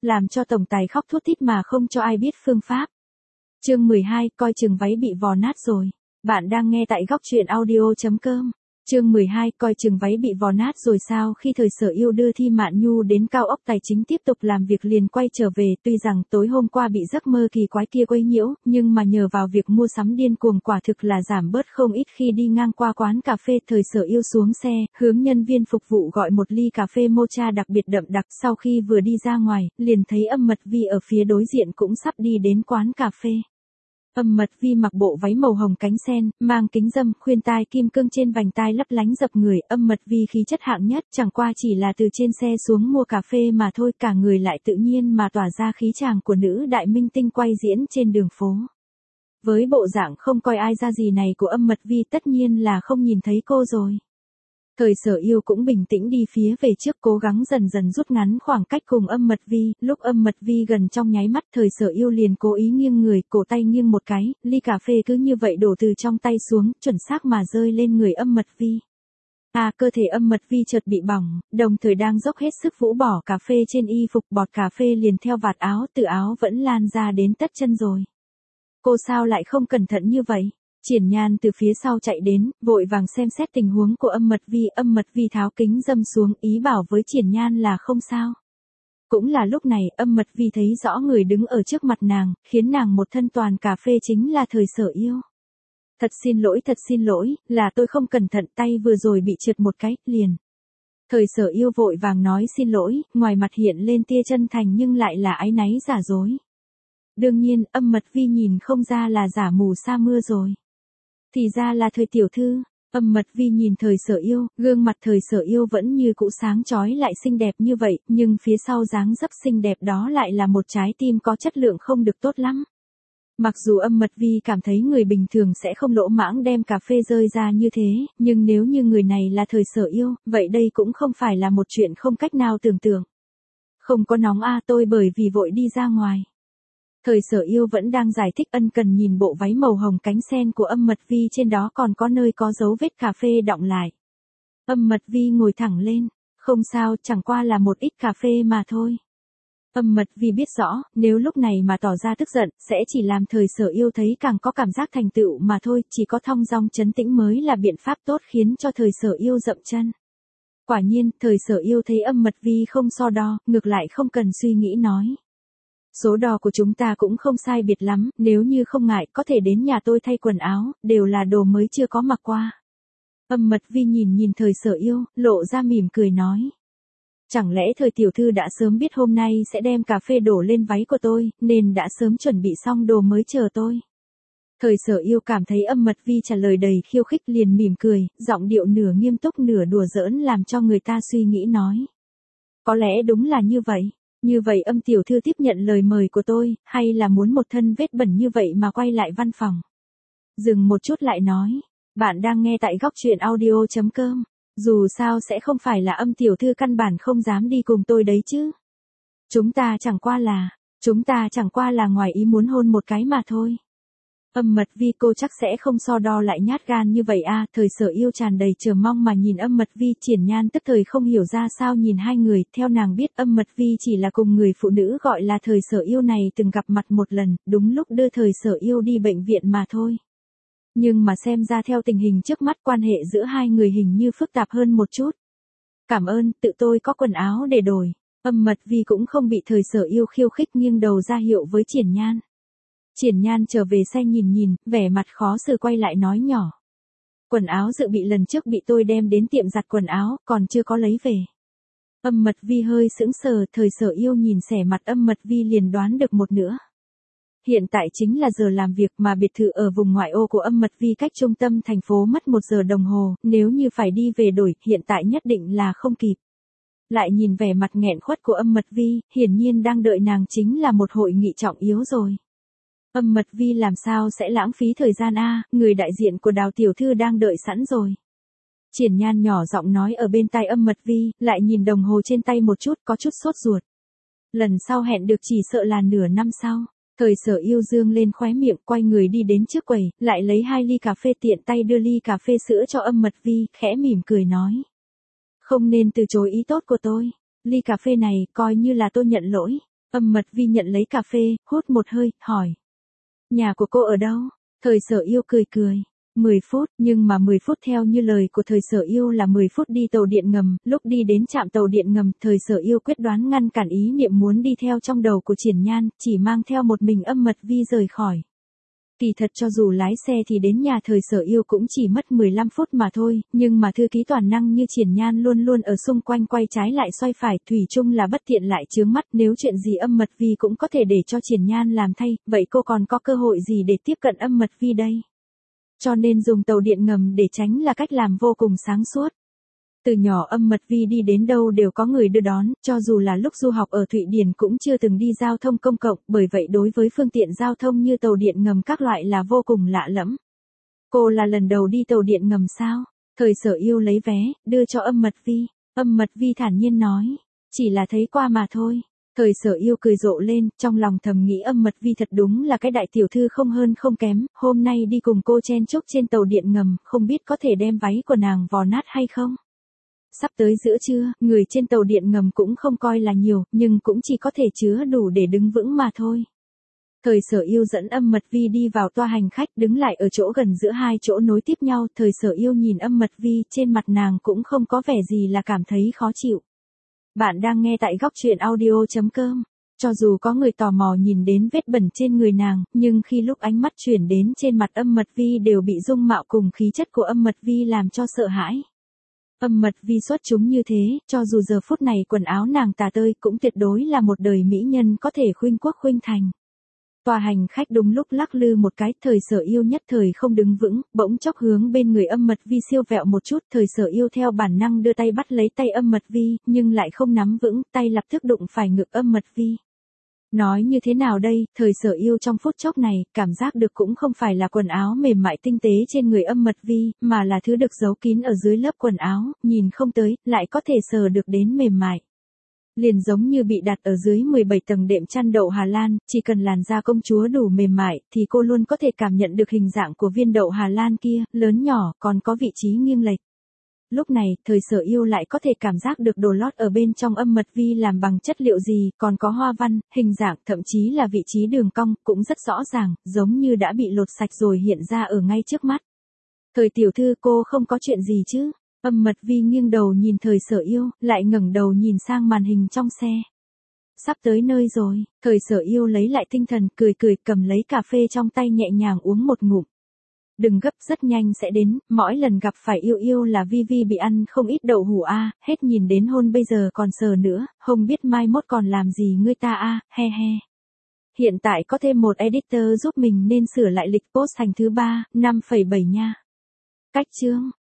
làm cho tổng tài khóc thút thít mà không cho ai biết phương pháp. Chương 12, coi chừng váy bị vò nát rồi. Bạn đang nghe tại góc truyện audio.com. Chương 12, coi chừng váy bị vò nát rồi sao? Khi Thời Sở Yêu đưa Thi Mạn Nhu đến cao ốc tài chính tiếp tục làm việc liền quay trở về, tuy rằng tối hôm qua bị giấc mơ kỳ quái kia quấy nhiễu, nhưng mà nhờ vào việc mua sắm điên cuồng quả thực là giảm bớt không ít. Khi đi ngang qua quán cà phê, Thời Sở Yêu xuống xe, hướng nhân viên phục vụ gọi một ly cà phê mocha đặc biệt đậm đặc. Sau khi vừa đi ra ngoài, liền thấy Âm Mật Vi ở phía đối diện cũng sắp đi đến quán cà phê. Âm Mật Vi mặc bộ váy màu hồng cánh sen, mang kính râm, khuyên tai kim cương trên vành tai lấp lánh dập người. Âm Mật Vi khí chất hạng nhất, chẳng qua chỉ là từ trên xe xuống mua cà phê mà thôi, cả người lại tự nhiên mà tỏa ra khí chàng của nữ đại minh tinh quay diễn trên đường phố. Với bộ dạng không coi ai ra gì này của Âm Mật Vi, tất nhiên là không nhìn thấy cô rồi. Thời Sở Yêu cũng bình tĩnh đi phía về trước, cố gắng dần dần rút ngắn khoảng cách cùng Âm Mật Vi. Lúc Âm Mật Vi gần trong nháy mắt, Thời Sở Yêu liền cố ý nghiêng người, cổ tay nghiêng một cái, ly cà phê cứ như vậy đổ từ trong tay xuống, chuẩn xác mà rơi lên người Âm Mật Vi. Cơ thể Âm Mật Vi chợt bị bỏng, đồng thời đang dốc hết sức vũ bỏ cà phê trên y phục, bọt cà phê liền theo vạt áo, từ áo vẫn lan ra đến tất chân rồi. Cô sao lại không cẩn thận như vậy? Triển Nhan từ phía sau chạy đến, vội vàng xem xét tình huống của Âm Mật Vi. Âm Mật Vi tháo kính râm xuống, ý bảo với Triển Nhan là không sao. Cũng là lúc này, Âm Mật Vi thấy rõ người đứng ở trước mặt nàng, khiến nàng một thân toàn cà phê chính là Thời Sở Yêu. Thật xin lỗi, là tôi không cẩn thận, tay vừa rồi bị trượt một cái, liền. Thời Sở Yêu vội vàng nói xin lỗi, ngoài mặt hiện lên tia chân thành nhưng lại là áy náy giả dối. Đương nhiên, Âm Mật Vi nhìn không ra là giả mù sa mưa rồi. Thì ra là Thời tiểu thư. Âm Mật Vi nhìn Thời Sở Yêu, gương mặt Thời Sở Yêu vẫn như cũ sáng chói lại xinh đẹp như vậy, nhưng phía sau dáng dấp xinh đẹp đó lại là một trái tim có chất lượng không được tốt lắm. Mặc dù Âm Mật Vi cảm thấy người bình thường sẽ không lỗ mãng đem cà phê rơi ra như thế, nhưng nếu như người này là Thời Sở Yêu, vậy đây cũng không phải là một chuyện không cách nào tưởng tượng. Không có nóng tôi bởi vì vội đi ra ngoài. Thời Sở Yêu vẫn đang giải thích ân cần nhìn bộ váy màu hồng cánh sen của Âm Mật Vi, trên đó còn có nơi có dấu vết cà phê đọng lại. Âm Mật Vi ngồi thẳng lên, không sao, chẳng qua là một ít cà phê mà thôi. Âm Mật Vi biết rõ, nếu lúc này mà tỏ ra tức giận, sẽ chỉ làm Thời Sở Yêu thấy càng có cảm giác thành tựu mà thôi, chỉ có thong dong trấn tĩnh mới là biện pháp tốt khiến cho Thời Sở Yêu dậm chân. Quả nhiên, Thời Sở Yêu thấy Âm Mật Vi không so đo, ngược lại không cần suy nghĩ nói. Số đo của chúng ta cũng không sai biệt lắm, nếu như không ngại có thể đến nhà tôi thay quần áo, đều là đồ mới chưa có mặc qua. Âm Mật Vi nhìn Thời Sở Yêu, lộ ra mỉm cười nói. Chẳng lẽ Thời tiểu thư đã sớm biết hôm nay sẽ đem cà phê đổ lên váy của tôi, nên đã sớm chuẩn bị xong đồ mới chờ tôi. Thời Sở Yêu cảm thấy Âm Mật Vi trả lời đầy khiêu khích liền mỉm cười, giọng điệu nửa nghiêm túc nửa đùa giỡn làm cho người ta suy nghĩ nói. Có lẽ đúng là như vậy. Như vậy Âm tiểu thư tiếp nhận lời mời của tôi, hay là muốn một thân vết bẩn như vậy mà quay lại văn phòng? Dừng một chút lại nói, bạn đang nghe tại góc truyện audio.com, dù sao sẽ không phải là Âm tiểu thư căn bản không dám đi cùng tôi đấy chứ. Chúng ta chẳng qua là ngoài ý muốn hôn một cái mà thôi. Âm Mật Vi cô chắc sẽ không so đo lại nhát gan như vậy Thời Sở Yêu tràn đầy chờ mong mà nhìn Âm Mật Vi. Triển Nhan tức thời không hiểu ra sao nhìn hai người, theo nàng biết Âm Mật Vi chỉ là cùng người phụ nữ gọi là Thời Sở Yêu này từng gặp mặt một lần, đúng lúc đưa Thời Sở Yêu đi bệnh viện mà thôi. Nhưng mà xem ra theo tình hình trước mắt quan hệ giữa hai người hình như phức tạp hơn một chút. Cảm ơn, tự tôi có quần áo để đổi. Âm Mật Vi cũng không bị Thời Sở Yêu khiêu khích, nghiêng đầu ra hiệu với Triển Nhan. Triển Nhan trở về xe nhìn, vẻ mặt khó xử quay lại nói nhỏ. Quần áo dự bị lần trước bị tôi đem đến tiệm giặt quần áo, còn chưa có lấy về. Âm Mật Vi hơi sững sờ, Thời Sở Yêu nhìn xẻ mặt Âm Mật Vi liền đoán được một nữa. Hiện tại chính là giờ làm việc mà biệt thự ở vùng ngoại ô của Âm Mật Vi cách trung tâm thành phố mất 1 giờ đồng hồ, nếu như phải đi về đổi, hiện tại nhất định là không kịp. Lại nhìn vẻ mặt nghẹn khuất của Âm Mật Vi, hiển nhiên đang đợi nàng chính là một hội nghị trọng yếu rồi. Âm Mật Vi làm sao sẽ lãng phí thời gian người đại diện của Đào tiểu thư đang đợi sẵn rồi. Triển Nhan nhỏ giọng nói ở bên tai Âm Mật Vi, lại nhìn đồng hồ trên tay một chút, có chút sốt ruột. Lần sau hẹn được chỉ sợ là nửa năm sau. Thời Sở Yêu dương lên khóe miệng, quay người đi đến trước quầy, lại lấy 2 ly cà phê, tiện tay đưa ly cà phê sữa cho Âm Mật Vi, khẽ mỉm cười nói. Không nên từ chối ý tốt của tôi. Ly cà phê này, coi như là tôi nhận lỗi. Âm Mật Vi nhận lấy cà phê, hút một hơi, hỏi. Nhà của cô ở đâu? Thời Sở Yêu cười cười. 10 phút, nhưng mà 10 phút theo như lời của Thời Sở Yêu là 10 phút đi tàu điện ngầm, lúc đi đến trạm tàu điện ngầm, Thời Sở Yêu quyết đoán ngăn cản ý niệm muốn đi theo trong đầu của Triển Nhan, chỉ mang theo một mình Âm Mật Vi rời khỏi. Kỳ thật cho dù lái xe thì đến nhà Thời Sở Yêu cũng chỉ mất 15 phút mà thôi, nhưng mà thư ký toàn năng như Triển Nhan luôn luôn ở xung quanh quay trái lại xoay phải, thủy chung là bất tiện lại chướng mắt, nếu chuyện gì Âm Mật Vi cũng có thể để cho Triển Nhan làm thay, vậy cô còn có cơ hội gì để tiếp cận Âm Mật Vi đây? Cho nên dùng tàu điện ngầm để tránh là cách làm vô cùng sáng suốt. Từ nhỏ Âm Mật Vi đi đến đâu đều có người đưa đón, cho dù là lúc du học ở Thụy Điển cũng chưa từng đi giao thông công cộng, bởi vậy đối với phương tiện giao thông như tàu điện ngầm các loại là vô cùng lạ lẫm. Cô là lần đầu đi tàu điện ngầm sao? Thời Sở Yêu lấy vé, đưa cho Âm Mật Vi. Âm Mật Vi thản nhiên nói, chỉ là thấy qua mà thôi. Thời Sở Yêu cười rộ lên, trong lòng thầm nghĩ Âm Mật Vi thật đúng là cái đại tiểu thư không hơn không kém, hôm nay đi cùng cô chen chúc trên tàu điện ngầm, không biết có thể đem váy của nàng vò nát hay không. Sắp tới giữa trưa, người trên tàu điện ngầm cũng không coi là nhiều, nhưng cũng chỉ có thể chứa đủ để đứng vững mà thôi. Thời Sở Yêu dẫn Âm Mật Vi đi vào toa hành khách, đứng lại ở chỗ gần giữa hai chỗ nối tiếp nhau, Thời Sở Yêu nhìn Âm Mật Vi, trên mặt nàng cũng không có vẻ gì là cảm thấy khó chịu. Bạn đang nghe tại góc truyện audio.com. Cho dù có người tò mò nhìn đến vết bẩn trên người nàng, nhưng khi lúc ánh mắt chuyển đến trên mặt Âm Mật Vi đều bị dung mạo cùng khí chất của Âm Mật Vi làm cho sợ hãi. Âm Mật Vi xuất chúng như thế, cho dù giờ phút này quần áo nàng tả tơi cũng tuyệt đối là một đời mỹ nhân có thể khuynh quốc khuynh thành. Tòa hành khách đúng lúc lắc lư một cái, Thời Sở Yêu nhất thời không đứng vững, bỗng chốc hướng bên người Âm Mật Vi siêu vẹo một chút, Thời Sở Yêu theo bản năng đưa tay bắt lấy tay Âm Mật Vi, nhưng lại không nắm vững, tay lập tức đụng phải ngực Âm Mật Vi. Nói như thế nào đây, Thời Sở Yêu trong phút chốc này, cảm giác được cũng không phải là quần áo mềm mại tinh tế trên người Âm Mật Vi, mà là thứ được giấu kín ở dưới lớp quần áo, nhìn không tới, lại có thể sờ được đến mềm mại. Liền giống như bị đặt ở dưới 17 tầng đệm chăn đậu Hà Lan, chỉ cần làn da công chúa đủ mềm mại, thì cô luôn có thể cảm nhận được hình dạng của viên đậu Hà Lan kia, lớn nhỏ, còn có vị trí nghiêng lệch. Lúc này, Thời Sở Yêu lại có thể cảm giác được đồ lót ở bên trong Âm Mật Vi làm bằng chất liệu gì, còn có hoa văn, hình dạng, thậm chí là vị trí đường cong, cũng rất rõ ràng, giống như đã bị lột sạch rồi hiện ra ở ngay trước mắt. Thời tiểu thư cô không có chuyện gì chứ? Âm Mật Vi nghiêng đầu nhìn Thời Sở Yêu, lại ngẩng đầu nhìn sang màn hình trong xe. Sắp tới nơi rồi, Thời Sở Yêu lấy lại tinh thần, cười cười cầm lấy cà phê trong tay nhẹ nhàng uống một ngụm. Đừng gấp, rất nhanh sẽ đến, mỗi lần gặp phải Yêu Yêu là Vi Vi bị ăn không ít đậu hũ a, hết nhìn đến hôn bây giờ còn sờ nữa, không biết mai mốt còn làm gì ngươi ta a, he he. Hiện tại có thêm một editor giúp mình nên sửa lại lịch post thành thứ 3, 5,7 nha. Cách chương